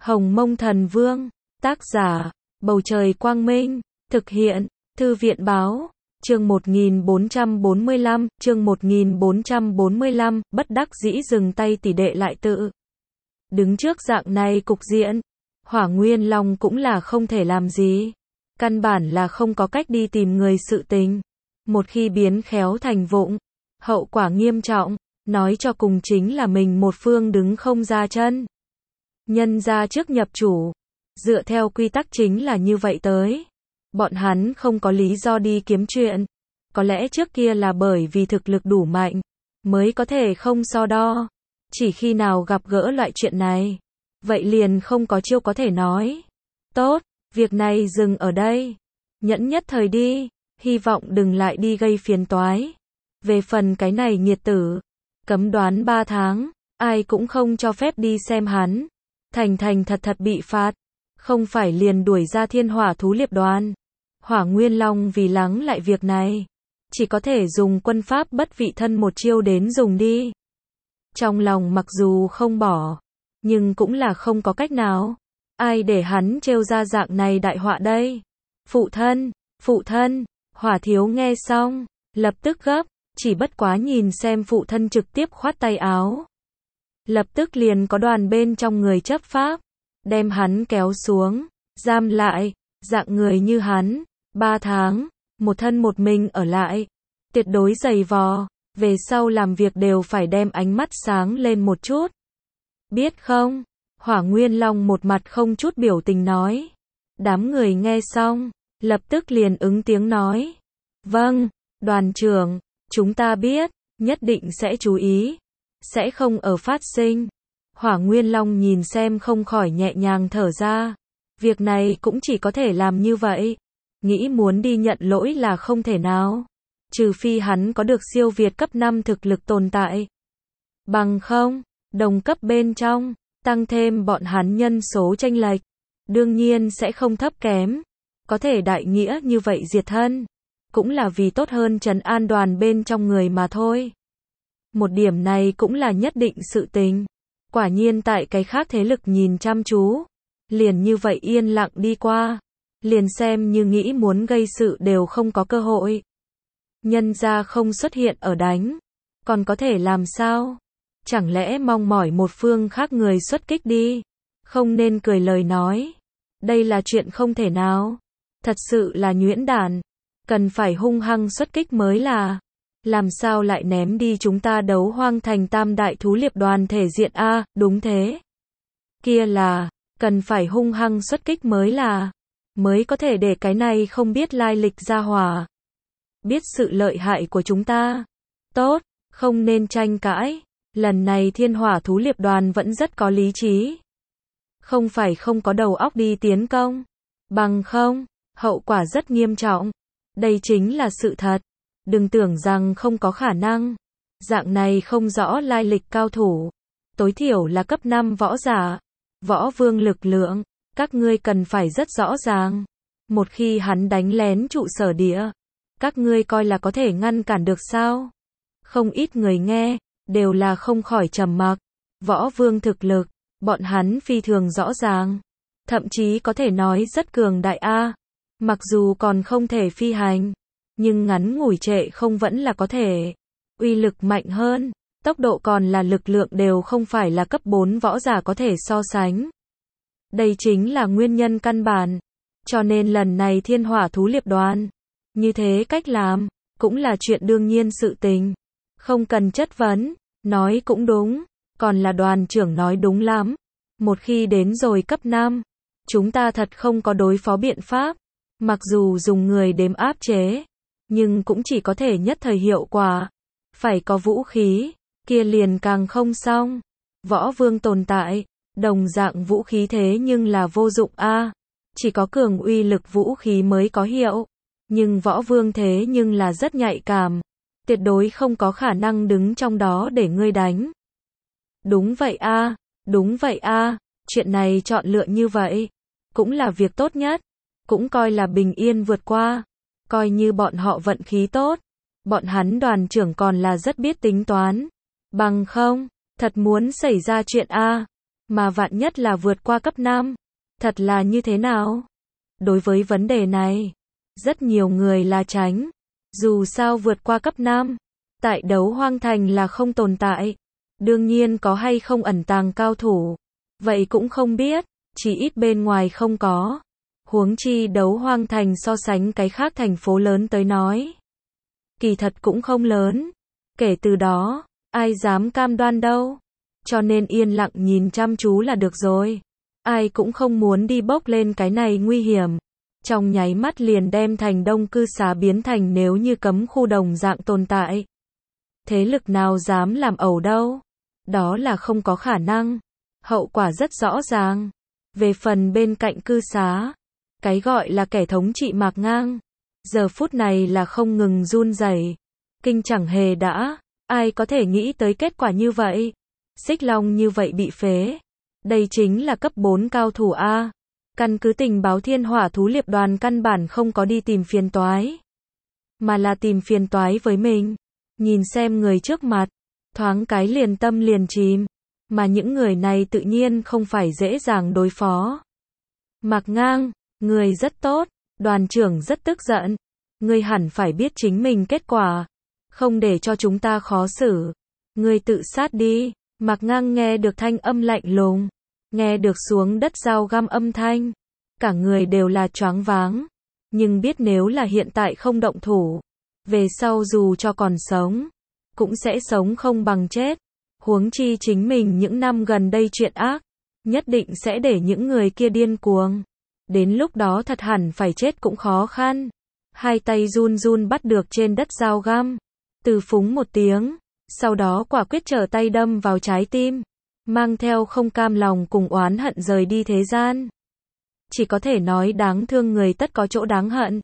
Hồng Mông Thần Vương, tác giả, Bầu Trời Quang Minh, thực hiện, Thư viện Báo, chương 1445, bất đắc dĩ dừng tay tỷ đệ lại tự. Đứng trước dạng này cục diện, Hỏa Nguyên Long cũng là không thể làm gì. Căn bản là không có cách đi tìm người sự tình. Một khi biến khéo thành vụng, hậu quả nghiêm trọng, nói cho cùng chính là mình một phương đứng không ra chân. Nhân ra trước nhập chủ, dựa theo quy tắc chính là như vậy tới. Bọn hắn không có lý do đi kiếm chuyện. Có lẽ trước kia là bởi vì thực lực đủ mạnh, mới có thể không so đo. Chỉ khi nào gặp gỡ loại chuyện này, vậy liền không có chiêu có thể nói. Tốt, việc này dừng ở đây. Nhẫn nhất thời đi, hy vọng đừng lại đi gây phiền toái. Về phần cái này nghiệt tử, cấm đoán 3 tháng, ai cũng không cho phép đi xem hắn. Thành thật bị phạt, không phải liền đuổi ra Thiên Hỏa Thú Liệp Đoàn. Hỏa Nguyên Long vì lắng lại việc này, chỉ có thể dùng quân pháp bất vị thân một chiêu đến dùng đi. Trong lòng mặc dù không bỏ, nhưng cũng là không có cách nào. Ai để hắn trêu ra dạng này đại họa đây? Phụ thân, Hỏa thiếu nghe xong, lập tức gấp, chỉ bất quá nhìn xem phụ thân trực tiếp khoát tay áo. Lập tức liền có đoàn bên trong người chấp pháp, đem hắn kéo xuống, giam lại, dạng người như hắn, 3 tháng, một thân một mình ở lại, tuyệt đối dày vò, về sau làm việc đều phải đem ánh mắt sáng lên một chút. Biết không? Hỏa Nguyên Long một mặt không chút biểu tình nói. Đám người nghe xong, lập tức liền ứng tiếng nói. Vâng, đoàn trưởng, chúng ta biết, nhất định sẽ chú ý, sẽ không ở phát sinh. Hỏa Nguyên Long nhìn xem không khỏi nhẹ nhàng thở ra. Việc này cũng chỉ có thể làm như vậy. Nghĩ muốn đi nhận lỗi là không thể nào. Trừ phi hắn có được siêu việt cấp 5 thực lực tồn tại. Bằng không, đồng cấp bên trong, tăng thêm bọn hắn nhân số chênh lệch, đương nhiên sẽ không thấp kém. Có thể đại nghĩa như vậy diệt thân, cũng là vì tốt hơn trấn an đoàn bên trong người mà thôi. Một điểm này cũng là nhất định sự tình. Quả nhiên tại cái khác thế lực nhìn chăm chú, liền như vậy yên lặng đi qua, liền xem như nghĩ muốn gây sự đều không có cơ hội. Nhân ra không xuất hiện ở đánh, còn có thể làm sao? Chẳng lẽ mong mỏi một phương khác người xuất kích đi? Không nên cười lời nói. Đây là chuyện không thể nào. Thật sự là nhuyễn đản. Cần phải hung hăng xuất kích mới là. Làm sao lại ném đi chúng ta Đấu Hoang Thành Tam Đại Thú Liệp Đoàn thể diện a? Đúng thế. Kia là, cần phải hung hăng xuất kích mới là. Mới có thể để cái này không biết lai lịch ra hỏa. Biết sự lợi hại của chúng ta. Tốt, không nên tranh cãi. Lần này Thiên Hỏa Thú Liệp Đoàn vẫn rất có lý trí. Không phải không có đầu óc đi tiến công. Bằng không, hậu quả rất nghiêm trọng. Đây chính là sự thật. Đừng tưởng rằng không có khả năng. Dạng này không rõ lai lịch cao thủ. Tối thiểu là cấp 5 võ giả. Võ vương lực lượng. Các ngươi cần phải rất rõ ràng. Một khi hắn đánh lén trụ sở địa, các ngươi coi là có thể ngăn cản được sao? Không ít người nghe, đều là không khỏi trầm mặc. Võ vương thực lực, bọn hắn phi thường rõ ràng. Thậm chí có thể nói rất cường đại a. Mặc dù còn không thể phi hành, nhưng ngắn ngủi trệ không vẫn là có thể. Uy lực mạnh hơn, tốc độ còn là lực lượng đều không phải là cấp 4 võ giả có thể so sánh. Đây chính là nguyên nhân căn bản. Cho nên lần này Thiên Hỏa Thú Liệp Đoàn, như thế cách làm, cũng là chuyện đương nhiên sự tình. Không cần chất vấn, nói cũng đúng, còn là đoàn trưởng nói đúng lắm. Một khi đến rồi cấp 5, chúng ta thật không có đối phó biện pháp. Mặc dù dùng người đếm áp chế, nhưng cũng chỉ có thể nhất thời hiệu quả. Phải có vũ khí, kia liền càng không xong. Võ vương tồn tại, đồng dạng vũ khí thế nhưng là vô dụng a. Chỉ có cường uy lực vũ khí mới có hiệu. Nhưng võ vương thế nhưng là rất nhạy cảm. Tuyệt đối không có khả năng đứng trong đó để ngươi đánh. Đúng vậy a, chuyện này chọn lựa như vậy, cũng là việc tốt nhất. Cũng coi là bình yên vượt qua. Coi như bọn họ vận khí tốt. Bọn hắn đoàn trưởng còn là rất biết tính toán. Bằng không, thật muốn xảy ra chuyện a, Mà vạn nhất là vượt qua cấp 5, thật là như thế nào? Đối với vấn đề này, rất nhiều người là tránh. Dù sao vượt qua cấp 5, tại Đấu Hoang Thành là không tồn tại. Đương nhiên có hay không ẩn tàng cao thủ, vậy cũng không biết, chỉ ít bên ngoài không có. Huống chi Đấu Hoang Thành so sánh cái khác thành phố lớn tới nói, kỳ thật cũng không lớn. Kể từ đó, ai dám cam đoan đâu. Cho nên yên lặng nhìn chăm chú là được rồi. Ai cũng không muốn đi bốc lên cái này nguy hiểm. Trong nháy mắt liền đem thành đông cư xá biến thành nếu như cấm khu đồng dạng tồn tại. Thế lực nào dám làm ẩu đâu? Đó là không có khả năng. Hậu quả rất rõ ràng. Về phần bên cạnh cư xá, cái gọi là kẻ thống trị Mạc Ngang, giờ phút này là không ngừng run rẩy. Kinh chẳng hề đã, ai có thể nghĩ tới kết quả như vậy? Xích Long như vậy bị phế. Đây chính là cấp 4 cao thủ A. Căn cứ tình báo Thiên Hỏa Thú Liệp Đoàn căn bản không có đi tìm phiền toái, mà là tìm phiền toái với mình. Nhìn xem người trước mặt, thoáng cái liền tâm liền chìm. Mà những người này tự nhiên không phải dễ dàng đối phó. Mạc Ngang, người rất tốt, đoàn trưởng rất tức giận. Ngươi hẳn phải biết chính mình kết quả, không để cho chúng ta khó xử. Ngươi tự sát đi. Mạc Ngang nghe được thanh âm lạnh lùng, nghe được xuống đất dao găm âm thanh, cả người đều là choáng váng. Nhưng biết nếu là hiện tại không động thủ, về sau dù cho còn sống, cũng sẽ sống không bằng chết. Huống chi chính mình những năm gần đây chuyện ác, nhất định sẽ để những người kia điên cuồng. Đến lúc đó thật hẳn phải chết cũng khó khăn. Hai tay run run bắt được trên đất dao găm, từ phúng một tiếng, sau đó quả quyết trở tay đâm vào trái tim, mang theo không cam lòng cùng oán hận rời đi thế gian. Chỉ có thể nói đáng thương người tất có chỗ đáng hận.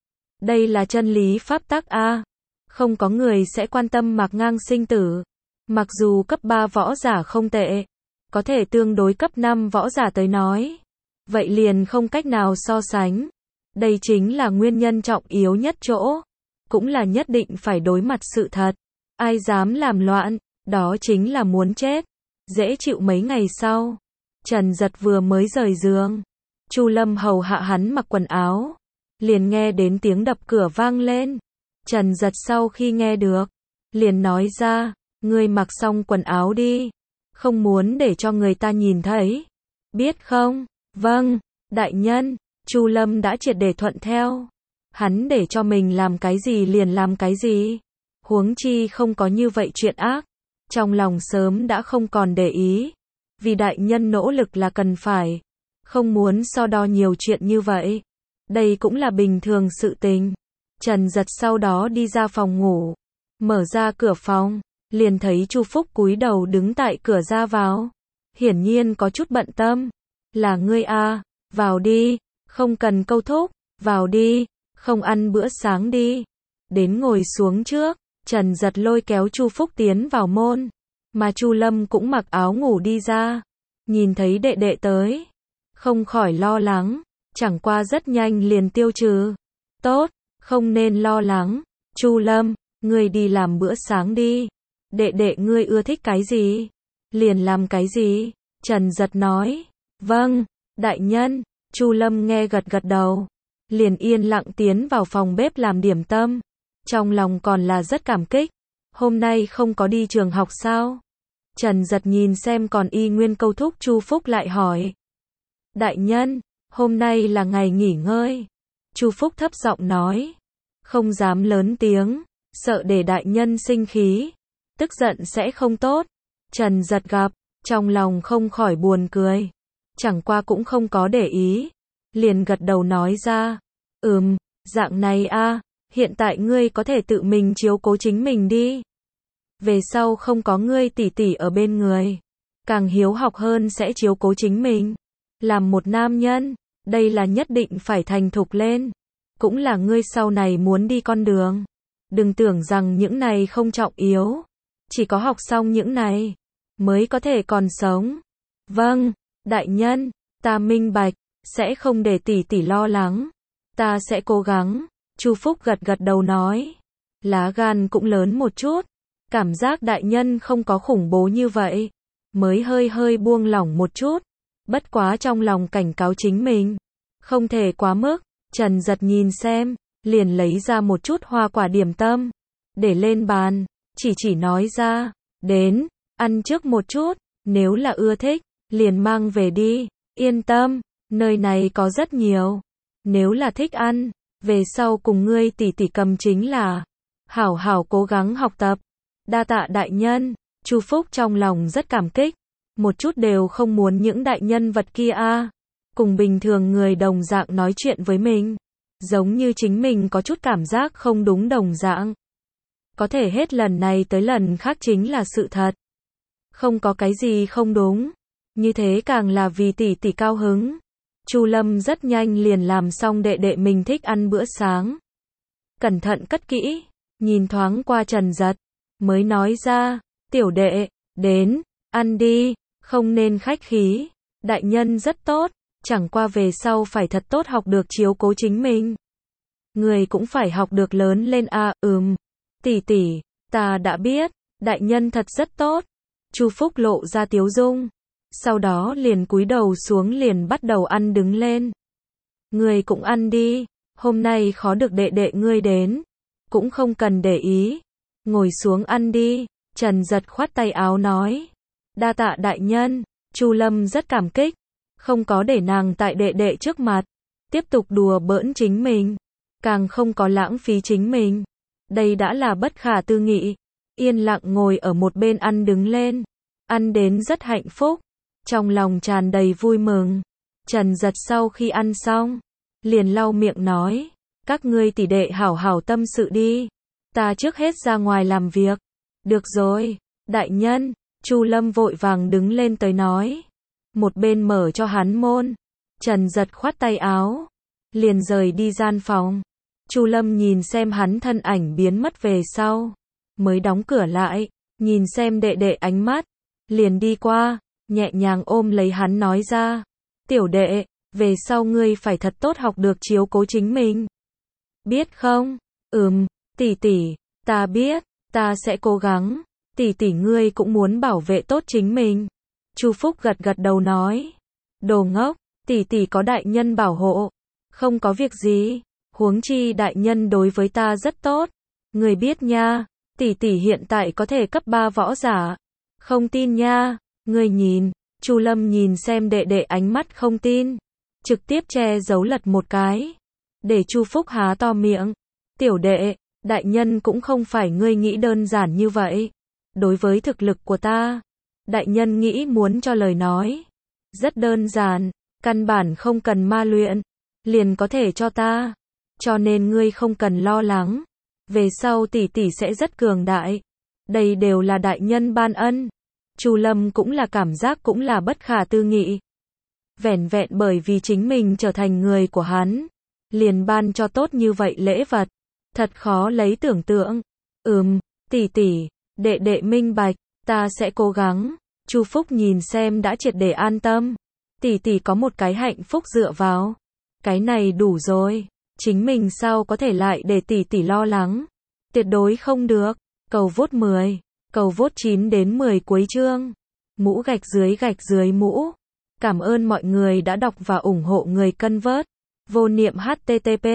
Đây là chân lý pháp tắc A. Không có người sẽ quan tâm Mạc Ngang sinh tử. Mặc dù cấp 3 võ giả không tệ, có thể tương đối cấp 5 võ giả tới nói, vậy liền không cách nào so sánh. Đây chính là nguyên nhân trọng yếu nhất chỗ, cũng là nhất định phải đối mặt sự thật. Ai dám làm loạn, đó chính là muốn chết. Dễ chịu mấy ngày sau, Trần Giật vừa mới rời giường, Chu Lâm hầu hạ hắn mặc quần áo, liền nghe đến tiếng đập cửa vang lên. Trần Giật sau khi nghe được, liền nói ra, ngươi mặc xong quần áo đi, không muốn để cho người ta nhìn thấy, biết không? Vâng, đại nhân. Chu Lâm đã triệt để thuận theo, hắn để cho mình làm cái gì liền làm cái gì, huống chi không có như vậy chuyện ác, trong lòng sớm đã không còn để ý, vì đại nhân nỗ lực là cần phải, không muốn so đo nhiều chuyện như vậy, đây cũng là bình thường sự tình. Trần Giật sau đó đi ra phòng ngủ, mở ra cửa phòng, liền thấy Chu Phúc cúi đầu đứng tại cửa ra vào, hiển nhiên có chút bận tâm. Là ngươi a, vào đi, không cần câu thúc, vào đi, không ăn bữa sáng đi. Đến ngồi xuống trước, Trần Giật lôi kéo Chu Phúc tiến vào môn, mà Chu Lâm cũng mặc áo ngủ đi ra, nhìn thấy đệ đệ tới, không khỏi lo lắng, chẳng qua rất nhanh liền tiêu trừ. Tốt, không nên lo lắng, Chu Lâm, ngươi đi làm bữa sáng đi. Đệ đệ ngươi ưa thích cái gì, liền làm cái gì, Trần Giật nói. Vâng, đại nhân. Chu Lâm nghe gật gật đầu, liền yên lặng tiến vào phòng bếp làm điểm tâm. Trong lòng còn là rất cảm kích. Hôm nay không có đi trường học sao? Trần Giật nhìn xem còn y nguyên câu thúc Chu Phúc lại hỏi. Đại nhân, hôm nay là ngày nghỉ ngơi. Chu Phúc thấp giọng nói, không dám lớn tiếng, sợ để đại nhân sinh khí, tức giận sẽ không tốt. Trần Giật gặp, trong lòng không khỏi buồn cười, chẳng qua cũng không có để ý, liền gật đầu nói ra, dạng này a, hiện tại ngươi có thể tự mình chiếu cố chính mình đi. Về sau không có ngươi tỷ tỷ ở bên người, càng hiếu học hơn sẽ chiếu cố chính mình. Làm một nam nhân, đây là nhất định phải thành thục lên, cũng là ngươi sau này muốn đi con đường. Đừng tưởng rằng những này không trọng yếu, chỉ có học xong những này mới có thể còn sống. Vâng, đại nhân, ta minh bạch, sẽ không để tỷ tỷ lo lắng, ta sẽ cố gắng. Chu Phúc gật gật đầu nói, lá gan cũng lớn một chút, cảm giác đại nhân không có khủng bố như vậy. mới hơi hơi buông lỏng một chút. Bất quá trong lòng cảnh cáo chính mình, không thể quá mức. Trần Giật nhìn xem, liền lấy ra một chút hoa quả điểm tâm, để lên bàn, chỉ nói ra, đến, ăn trước một chút, nếu là ưa thích, liền mang về đi, yên tâm, nơi này có rất nhiều, nếu là thích ăn, về sau cùng ngươi tỷ tỷ cầm chính là, hảo hảo cố gắng học tập, đa tạ đại nhân. Chu Phúc trong lòng rất cảm kích, một chút đều không muốn những đại nhân vật kia cùng bình thường người đồng dạng nói chuyện với mình, giống như chính mình có chút cảm giác không đúng đồng dạng. Có thể hết lần này tới lần khác chính là sự thật. Không có cái gì không đúng, như thế càng là vì tỷ tỷ cao hứng. Chu Lâm rất nhanh liền làm xong đệ đệ mình thích ăn bữa sáng. Cẩn thận cất kỹ, nhìn thoáng qua Trần Giật, mới nói ra, tiểu đệ, đến, ăn đi, không nên khách khí, đại nhân rất tốt, chẳng qua về sau phải thật tốt học được chiếu cố chính mình. Người cũng phải học được lớn lên tỷ tỷ, ta đã biết, đại nhân thật rất tốt. Chu Phúc lộ ra tiếu dung, sau đó liền cúi đầu xuống liền bắt đầu ăn đứng lên. Người cũng ăn đi, hôm nay khó được đệ đệ ngươi đến, cũng không cần để ý, ngồi xuống ăn đi. Trần Giật khoát tay áo nói, đa tạ đại nhân. Chu Lâm rất cảm kích, không có để nàng tại đệ đệ trước mặt tiếp tục đùa bỡn chính mình, càng không có lãng phí chính mình. Đây đã là bất khả tư nghị. Yên lặng ngồi ở một bên ăn đứng lên, ăn đến rất hạnh phúc, trong lòng tràn đầy vui mừng. Trần Giật sau khi ăn xong, liền lau miệng nói, các ngươi tỷ đệ hảo hảo tâm sự đi, ta trước hết ra ngoài làm việc. Được rồi, đại nhân. Chu Lâm vội vàng đứng lên tới nói, một bên mở cho hắn môn. Trần Giật khoát tay áo, liền rời đi gian phòng. Chu Lâm nhìn xem hắn thân ảnh biến mất về sau, mới đóng cửa lại, nhìn xem đệ đệ ánh mắt, liền đi qua, nhẹ nhàng ôm lấy hắn nói ra, tiểu đệ, về sau ngươi phải thật tốt học được chiếu cố chính mình. Biết không? Tỷ tỷ, ta biết, ta sẽ cố gắng. Tỷ tỷ ngươi cũng muốn bảo vệ tốt chính mình. Chu Phúc gật gật đầu nói, đồ ngốc, tỷ tỷ có đại nhân bảo hộ, không có việc gì, huống chi đại nhân đối với ta rất tốt. Người biết nha, tỷ tỷ hiện tại có thể cấp 3 võ giả. Không tin nha, ngươi nhìn. Chu Lâm nhìn xem đệ đệ ánh mắt không tin, trực tiếp che giấu lật một cái, để Chu Phúc há to miệng. Tiểu đệ, đại nhân cũng không phải ngươi nghĩ đơn giản như vậy. Đối với thực lực của ta, đại nhân nghĩ muốn cho lời nói rất đơn giản, căn bản không cần ma luyện, liền có thể cho ta. Cho nên ngươi không cần lo lắng, về sau tỷ tỷ sẽ rất cường đại. Đây đều là đại nhân ban ân. Chu Lâm cũng là cảm giác cũng là bất khả tư nghị. Vẻn vẹn bởi vì chính mình trở thành người của hắn, liền ban cho tốt như vậy lễ vật, thật khó lấy tưởng tượng. Tỷ tỷ, đệ đệ minh bạch, ta sẽ cố gắng. Chu Phúc nhìn xem đã triệt để an tâm. Tỷ tỷ có một cái hạnh phúc dựa vào, cái này đủ rồi. Chính mình sao có thể lại để tỷ tỷ lo lắng? Tuyệt đối không được. Cầu vote 10, cầu vote 9 đến 10 cuối chương. Mũ gạch dưới mũ. Cảm ơn mọi người đã đọc và ủng hộ người cân vớt. Vô niệm http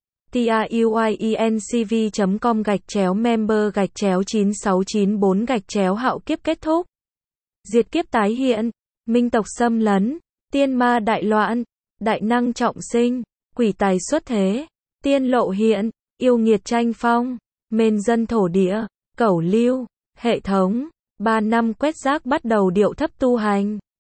truyencv.com/member/9694 hạo kiếp kết thúc. Diệt kiếp tái hiện, minh tộc xâm lấn, tiên ma đại loạn, đại năng trọng sinh, quỷ tài xuất thế, tiên lộ hiện, yêu nghiệt tranh phong, mên dân thổ địa, cẩu lưu, hệ thống, 3 năm quét rác bắt đầu điệu thấp tu hành.